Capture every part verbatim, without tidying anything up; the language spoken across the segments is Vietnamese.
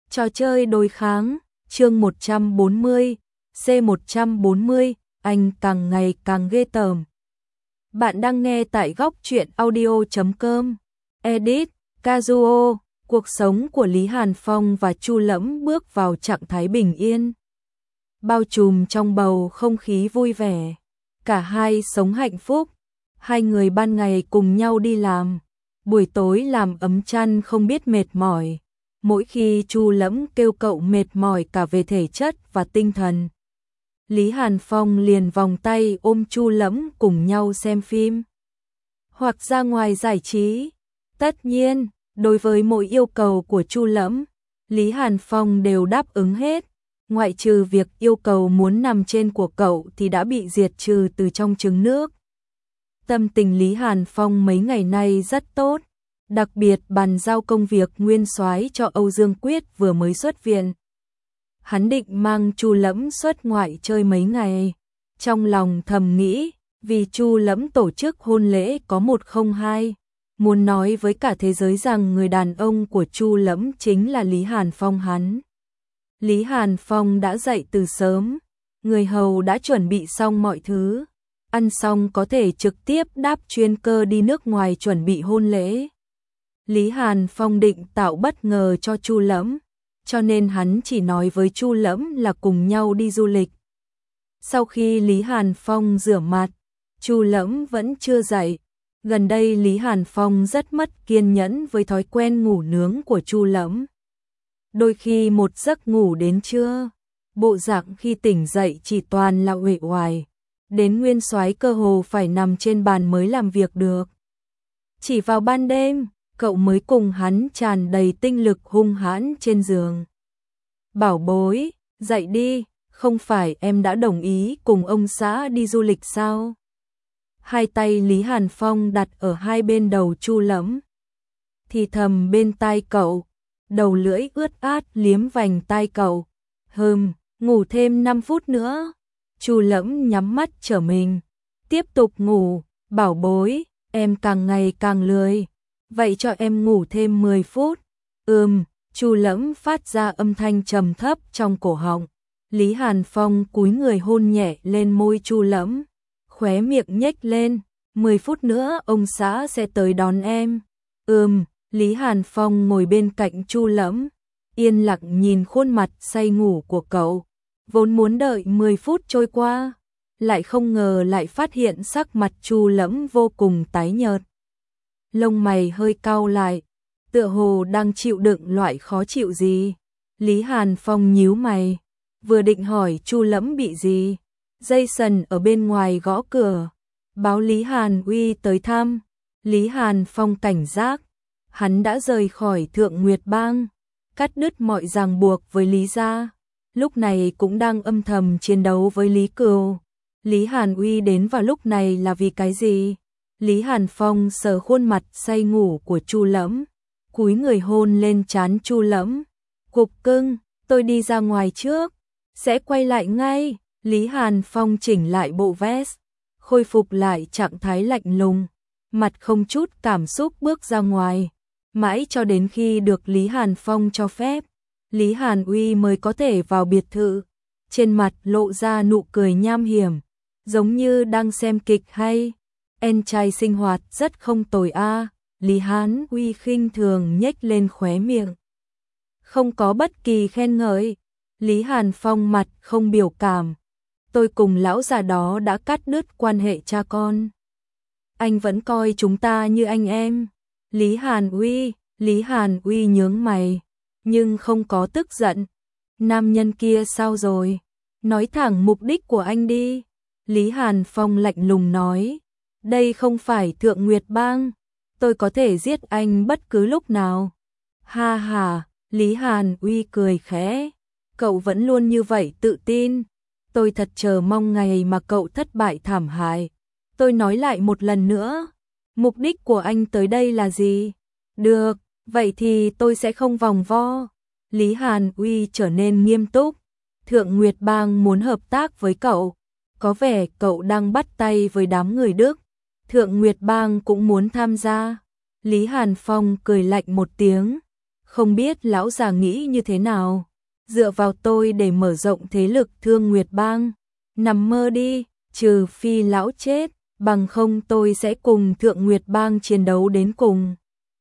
Trò chơi đối kháng, chương một trăm bốn mươi, C một trăm bốn mươi, anh càng ngày càng ghê tởm. Bạn đang nghe tại góc truyện audio chấm com. Edit, Kazuo, cuộc sống của Lý Hàn Phong và Chu Lẫm bước vào trạng thái bình yên. Bao trùm trong bầu không khí vui vẻ. Cả hai sống hạnh phúc. Hai người ban ngày cùng nhau đi làm. Buổi tối làm ấm chăn không biết mệt mỏi. Mỗi khi Chu Lẫm kêu cậu mệt mỏi cả về thể chất và tinh thần, Lý Hàn Phong liền vòng tay ôm Chu Lẫm cùng nhau xem phim hoặc ra ngoài giải trí. Tất nhiên, đối với mỗi yêu cầu của Chu Lẫm, Lý Hàn Phong đều đáp ứng hết, ngoại trừ việc yêu cầu muốn nằm trên của cậu thì đã bị diệt trừ từ trong trứng nước. Tâm tình Lý Hàn Phong mấy ngày nay rất tốt, đặc biệt bàn giao công việc nguyên soái cho Âu Dương Quyết vừa mới xuất viện. Hắn định mang Chu Lẫm xuất ngoại chơi mấy ngày, trong lòng thầm nghĩ, vì Chu Lẫm tổ chức hôn lễ có một không hai, muốn nói với cả thế giới rằng người đàn ông của Chu Lẫm chính là Lý Hàn Phong hắn. Lý Hàn Phong đã dậy từ sớm, người hầu đã chuẩn bị xong mọi thứ, ăn xong có thể trực tiếp đáp chuyên cơ đi nước ngoài chuẩn bị hôn lễ. Lý Hàn Phong định tạo bất ngờ cho Chu Lẫm, cho nên hắn chỉ nói với Chu Lẫm là cùng nhau đi du lịch. Sau khi Lý Hàn Phong rửa mặt, Chu Lẫm vẫn chưa dậy. Gần đây Lý Hàn Phong rất mất kiên nhẫn với thói quen ngủ nướng của Chu Lẫm. Đôi khi một giấc ngủ đến trưa, bộ dạng khi tỉnh dậy chỉ toàn là uể oải, đến nguyên soái cơ hồ phải nằm trên bàn mới làm việc được. Chỉ vào ban đêm, cậu mới cùng hắn tràn đầy tinh lực hung hãn trên giường. Bảo bối, dậy đi, không phải em đã đồng ý cùng ông xã đi du lịch sao? Hai tay Lý Hàn Phong đặt ở hai bên đầu Chu Lẫm, thì thầm bên tai cậu, đầu lưỡi ướt át liếm vành tai cậu. Hừm, ngủ thêm năm phút nữa. Chu Lẫm nhắm mắt trở mình, tiếp tục ngủ. Bảo bối, em càng ngày càng lười. Vậy cho em ngủ thêm mười phút. Ừm, Chu Lẫm phát ra âm thanh trầm thấp trong cổ họng. Lý Hàn Phong cúi người hôn nhẹ lên môi Chu Lẫm, khóe miệng nhếch lên. Mười phút nữa ông xã sẽ tới đón em. Ừm, Lý Hàn Phong ngồi bên cạnh Chu Lẫm, yên lặng nhìn khuôn mặt say ngủ của cậu. Vốn muốn đợi mười phút trôi qua, lại không ngờ lại phát hiện sắc mặt Chu Lẫm vô cùng tái nhợt. Lông mày hơi cau lại, tựa hồ đang chịu đựng loại khó chịu gì. Lý Hàn Phong nhíu mày, vừa định hỏi Chu Lẫm bị gì. Jason ở bên ngoài gõ cửa, báo Lý Hàn Uy tới thăm. Lý Hàn Phong cảnh giác, hắn đã rời khỏi Thượng Nguyệt Bang, cắt đứt mọi ràng buộc với Lý gia, lúc này cũng đang âm thầm chiến đấu với Lý Cừu. Lý Hàn Uy đến vào lúc này là vì cái gì? Lý Hàn Phong sờ khuôn mặt say ngủ của Chu Lẫm, cúi người hôn lên trán Chu Lẫm. Cục cưng, tôi đi ra ngoài trước, sẽ quay lại ngay. Lý Hàn Phong chỉnh lại bộ vest, khôi phục lại trạng thái lạnh lùng, mặt không chút cảm xúc bước ra ngoài. Mãi cho đến khi được Lý Hàn Phong cho phép, Lý Hàn Uy mới có thể vào biệt thự. Trên mặt lộ ra nụ cười nham hiểm, giống như đang xem kịch hay. Em trai sinh hoạt rất không tồi a. Lý Hàn Uy khinh thường nhếch lên khóe miệng, không có bất kỳ khen ngợi. Lý Hàn Phong mặt không biểu cảm. Tôi cùng lão già đó đã cắt đứt quan hệ cha con. Anh vẫn coi chúng ta như anh em. Lý Hàn Uy, Lý Hàn Uy nhướng mày, nhưng không có tức giận. Nam nhân kia sao rồi? Nói thẳng mục đích của anh đi. Lý Hàn Phong lạnh lùng nói. Đây không phải Thượng Nguyệt Bang, tôi có thể giết anh bất cứ lúc nào. Ha ha, Lý Hàn Uy cười khẽ. Cậu vẫn luôn như vậy tự tin. Tôi thật chờ mong ngày mà cậu thất bại thảm hại. Tôi nói lại một lần nữa, mục đích của anh tới đây là gì? Được, vậy thì tôi sẽ không vòng vo. Lý Hàn Uy trở nên nghiêm túc. Thượng Nguyệt Bang muốn hợp tác với cậu. Có vẻ cậu đang bắt tay với đám người Đức. Thượng Nguyệt Bang cũng muốn tham gia. Lý Hàn Phong cười lạnh một tiếng. không biết lão già nghĩ như thế nào, dựa vào tôi để mở rộng thế lực Thương Nguyệt Bang, nằm mơ đi, trừ phi lão chết, bằng không tôi sẽ cùng Thượng Nguyệt Bang chiến đấu đến cùng.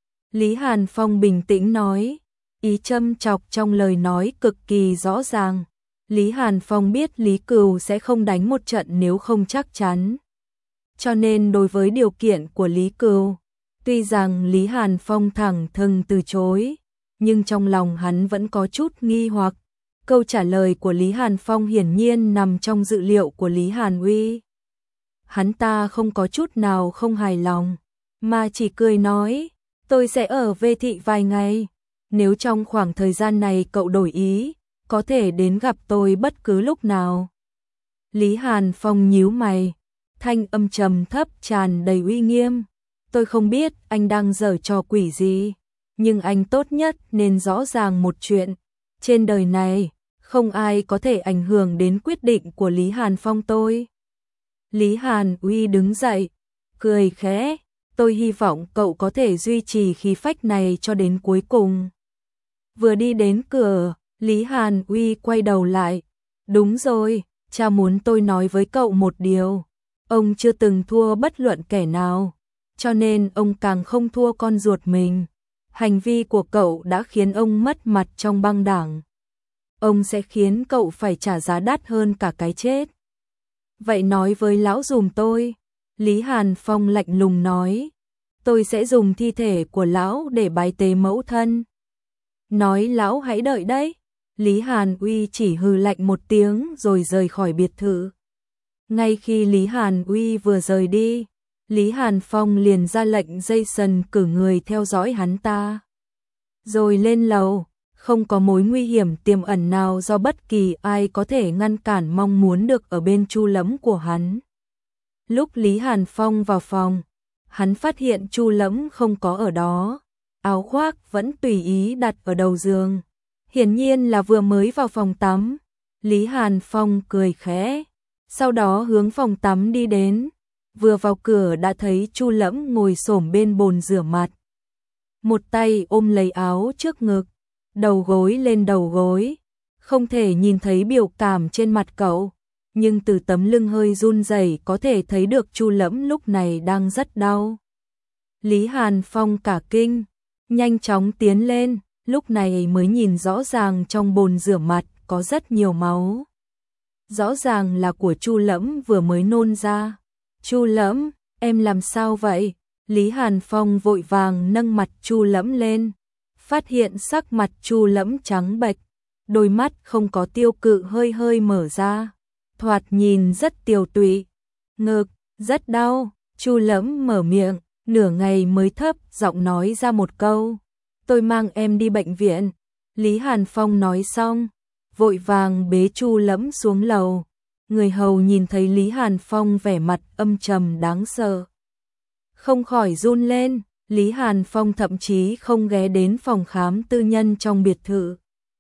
Lý Hàn Phong bình tĩnh nói, ý châm chọc trong lời nói cực kỳ rõ ràng. Lý Hàn Phong biết Lý Cừu sẽ không đánh một trận nếu không chắc chắn. Cho nên đối với điều kiện của Lý Cừu, tuy rằng Lý Hàn Phong thẳng thừng từ chối, nhưng trong lòng hắn vẫn có chút nghi hoặc. Câu trả lời của Lý Hàn Phong hiển nhiên nằm trong dự liệu của Lý Hàn Uy. Hắn ta không có chút nào không hài lòng, mà chỉ cười nói, tôi sẽ ở Vê Thị vài ngày. Nếu trong khoảng thời gian này cậu đổi ý, có thể đến gặp tôi bất cứ lúc nào. Lý Hàn Phong nhíu mày, thanh âm trầm thấp tràn đầy uy nghiêm. Tôi không biết anh đang giở trò quỷ gì, nhưng anh tốt nhất nên rõ ràng một chuyện. Trên đời này, không ai có thể ảnh hưởng đến quyết định của Lý Hàn Phong tôi. Lý Hàn Uy đứng dậy, cười khẽ, tôi hy vọng cậu có thể duy trì khí phách này cho đến cuối cùng. Vừa đi đến cửa, Lý Hàn Uy quay đầu lại, đúng rồi, cha muốn tôi nói với cậu một điều, ông chưa từng thua bất luận kẻ nào, cho nên ông càng không thua con ruột mình. Hành vi của cậu đã khiến ông mất mặt trong băng đảng. Ông sẽ khiến cậu phải trả giá đắt hơn cả cái chết. Vậy nói với lão dùm tôi. Lý Hàn Phong lạnh lùng nói. Tôi sẽ dùng thi thể của lão để bái tế mẫu thân. Nói lão hãy đợi đấy. Lý Hàn Uy chỉ hừ lạnh một tiếng rồi rời khỏi biệt thự. Ngay khi Lý Hàn Uy vừa rời đi, Lý Hàn Phong liền ra lệnh Jason cử người theo dõi hắn ta. Rồi lên lầu, không có mối nguy hiểm tiềm ẩn nào do bất kỳ ai có thể ngăn cản mong muốn được ở bên Chu Lẫm của hắn. Lúc Lý Hàn Phong vào phòng, hắn phát hiện Chu Lẫm không có ở đó, áo khoác vẫn tùy ý đặt ở đầu giường. Hiển nhiên là vừa mới vào phòng tắm. Lý Hàn Phong cười khẽ, sau đó hướng phòng tắm đi đến. Vừa vào cửa đã thấy Chu Lẫm ngồi xổm bên bồn rửa mặt. Một tay ôm lấy áo trước ngực, đầu gối lên đầu gối. Không thể nhìn thấy biểu cảm trên mặt cậu, nhưng từ tấm lưng hơi run rẩy có thể thấy được Chu Lẫm lúc này đang rất đau. Lý Hàn Phong cả kinh, nhanh chóng tiến lên, lúc này mới nhìn rõ ràng trong bồn rửa mặt có rất nhiều máu. Rõ ràng là của Chu Lẫm vừa mới nôn ra. Chu Lẫm, em làm sao vậy? Lý Hàn Phong vội vàng nâng mặt Chu Lẫm lên, phát hiện sắc mặt Chu Lẫm trắng bệch, đôi mắt không có tiêu cự hơi hơi mở ra, thoạt nhìn rất tiều tụy. Ngực, rất đau. Chu Lẫm mở miệng, nửa ngày mới thấp giọng nói ra một câu. Tôi mang em đi bệnh viện. Lý Hàn Phong nói xong, vội vàng bế Chu Lẫm xuống lầu. Người hầu nhìn thấy Lý Hàn Phong vẻ mặt âm trầm đáng sợ, không khỏi run lên. Lý Hàn Phong thậm chí không ghé đến phòng khám tư nhân trong biệt thự,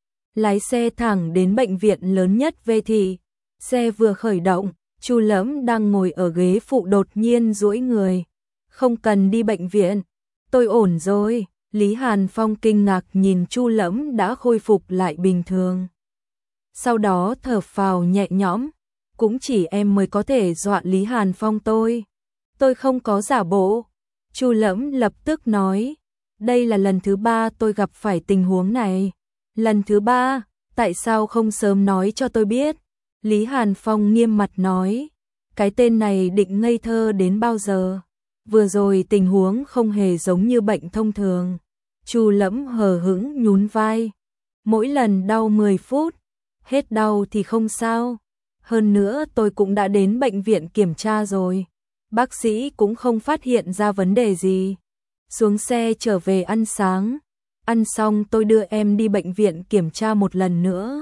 lái xe thẳng đến bệnh viện lớn nhất Vê Thị. Xe vừa khởi động, Chu Lẫm đang ngồi ở ghế phụ đột nhiên duỗi người. Không cần đi bệnh viện, tôi ổn rồi. Lý Hàn Phong kinh ngạc nhìn Chu Lẫm đã khôi phục lại bình thường, sau đó thở phào nhẹ nhõm. Cũng chỉ em mới có thể dọa Lý Hàn Phong tôi. Tôi không có giả bộ. Chu Lẫm lập tức nói. Đây là lần thứ ba tôi gặp phải tình huống này. Lần thứ ba, tại sao không sớm nói cho tôi biết? Lý Hàn Phong nghiêm mặt nói. Cái tên này định ngây thơ đến bao giờ? Vừa rồi tình huống không hề giống như bệnh thông thường. Chu Lẫm hờ hững nhún vai. Mỗi lần đau mười phút, hết đau thì không sao. Hơn nữa tôi cũng đã đến bệnh viện kiểm tra rồi. Bác sĩ cũng không phát hiện ra vấn đề gì. Xuống xe trở về ăn sáng. Ăn xong tôi đưa em đi bệnh viện kiểm tra một lần nữa.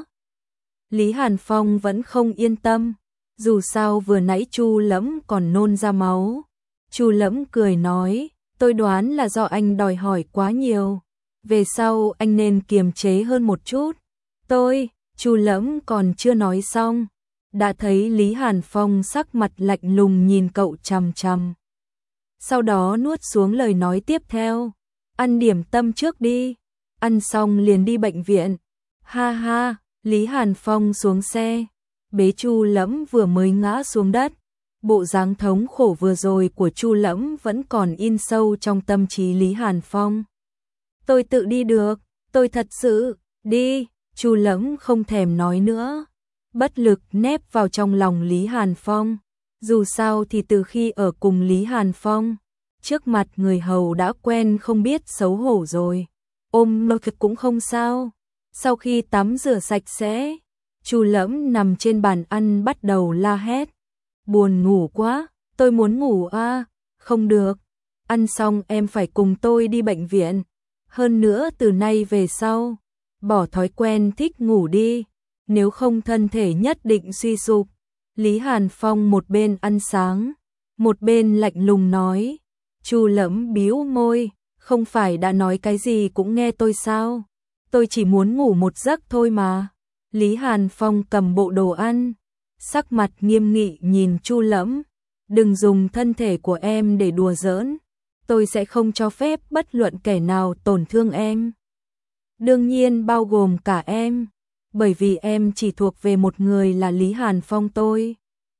Lý Hàn Phong vẫn không yên tâm. Dù sao vừa nãy Chu Lẫm còn nôn ra máu. Chu Lẫm cười nói. Tôi đoán là do anh đòi hỏi quá nhiều. Về sau anh nên kiềm chế hơn một chút. Tôi, Chu Lẫm còn chưa nói xong, đã thấy Lý Hàn Phong sắc mặt lạnh lùng nhìn cậu chằm chằm. Sau đó nuốt xuống lời nói tiếp theo. Ăn điểm tâm trước đi. ăn xong liền đi bệnh viện. Ha ha, Lý Hàn Phong xuống xe, bế Chu Lẫm vừa mới ngã xuống đất. Bộ dáng thống khổ vừa rồi của Chu Lẫm vẫn còn in sâu trong tâm trí Lý Hàn Phong. Tôi tự đi được, tôi thật sự, đi, Chu Lẫm không thèm nói nữa. Bất lực nép vào trong lòng Lý Hàn Phong. Dù sao thì từ khi ở cùng Lý Hàn Phong, trước mặt người hầu đã quen không biết xấu hổ rồi. Ôm mơ cũng không sao. Sau khi tắm rửa sạch sẽ, Chu Lẫm nằm trên bàn ăn bắt đầu la hét. Buồn ngủ quá, tôi muốn ngủ a, không được. Ăn xong em phải cùng tôi đi bệnh viện. Hơn nữa từ nay về sau, bỏ thói quen thích ngủ đi, nếu không thân thể nhất định suy sụp. Lý Hàn Phong một bên ăn sáng, một bên lạnh lùng nói. Chu Lẫm bĩu môi, không phải đã nói cái gì cũng nghe tôi sao? Tôi chỉ muốn ngủ một giấc thôi mà. Lý Hàn Phong cầm bộ đồ ăn, sắc mặt nghiêm nghị nhìn Chu Lẫm. Đừng dùng thân thể của em để đùa giỡn, tôi sẽ không cho phép bất luận kẻ nào tổn thương em. Đương nhiên bao gồm cả em, bởi vì em chỉ thuộc về một người là Lý Hàn Phong tôi.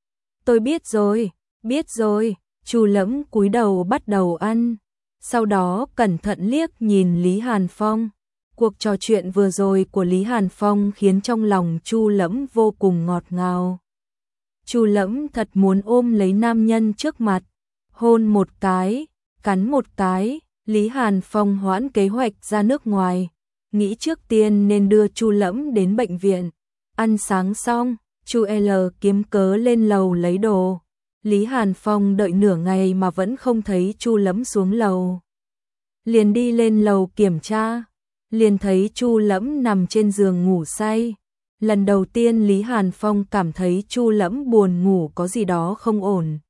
Tôi biết rồi, biết rồi, Chu Lẫm cúi đầu bắt đầu ăn, sau đó cẩn thận liếc nhìn Lý Hàn Phong. Cuộc trò chuyện vừa rồi của Lý Hàn Phong khiến trong lòng Chu Lẫm vô cùng ngọt ngào. Chu Lẫm thật muốn ôm lấy nam nhân trước mặt, hôn một cái, cắn một cái. Lý Hàn Phong hoãn kế hoạch ra nước ngoài, nghĩ trước tiên nên đưa Chu Lẫm đến bệnh viện. Ăn sáng xong, Chu L kiếm cớ lên lầu lấy đồ. Lý Hàn Phong đợi nửa ngày mà vẫn không thấy Chu Lẫm xuống lầu. Liền đi lên lầu kiểm tra, liền thấy Chu Lẫm nằm trên giường ngủ say. Lần đầu tiên Lý Hàn Phong cảm thấy Chu Lẫm buồn ngủ có gì đó không ổn.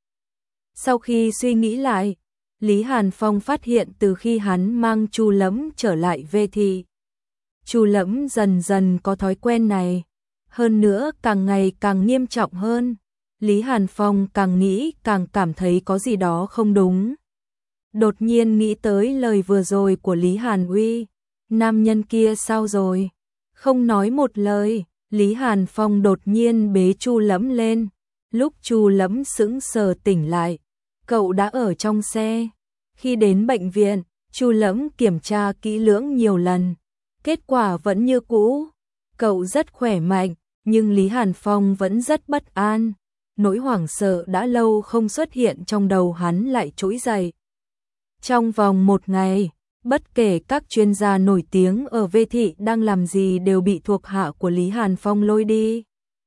Sau khi suy nghĩ lại, Lý Hàn Phong phát hiện từ khi hắn mang Chu Lẫm trở lại Vê Thị, Chu Lẫm dần dần có thói quen này, hơn nữa càng ngày càng nghiêm trọng hơn. Lý Hàn Phong càng nghĩ càng cảm thấy có gì đó không đúng. Đột nhiên nghĩ tới lời vừa rồi của Lý Hàn Uy, nam nhân kia sao rồi? Không nói một lời, Lý Hàn Phong đột nhiên bế Chu Lẫm lên. Lúc Chu Lẫm sững sờ tỉnh lại, cậu đã ở trong xe. Khi đến bệnh viện, Chu Lẫm kiểm tra kỹ lưỡng nhiều lần, kết quả vẫn như cũ. Cậu rất khỏe mạnh, nhưng Lý Hàn Phong vẫn rất bất an. Nỗi hoảng sợ đã lâu không xuất hiện trong đầu hắn lại trỗi dậy. Trong vòng một ngày, bất kể các chuyên gia nổi tiếng ở Vê Thị đang làm gì đều bị thuộc hạ của Lý Hàn Phong lôi đi.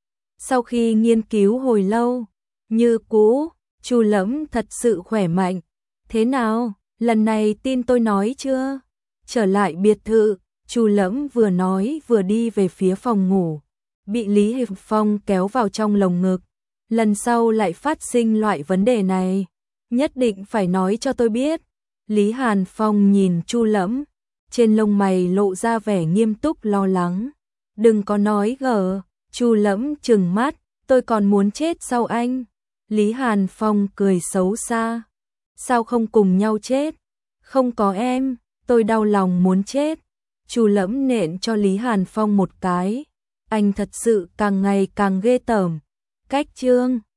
Sau khi nghiên cứu hồi lâu, như cũ, Chu Lẫm thật sự khỏe mạnh. Thế nào, lần này tin tôi nói chưa? Trở lại biệt thự, Chu Lẫm vừa nói vừa đi về phía phòng ngủ, bị Lý Hàn Phong kéo vào trong lồng ngực. Lần sau lại phát sinh loại vấn đề này, nhất định phải nói cho tôi biết. Lý Hàn Phong nhìn Chu Lẫm, trên lông mày lộ ra vẻ nghiêm túc lo lắng. Đừng có nói gở, Chu Lẫm trừng mắt, tôi còn muốn chết sau anh. Lý Hàn Phong cười xấu xa, sao không cùng nhau chết? Không có em, tôi đau lòng muốn chết. Chu Lẫm nện cho Lý Hàn Phong một cái, anh thật sự càng ngày càng ghê tởm. Cách chương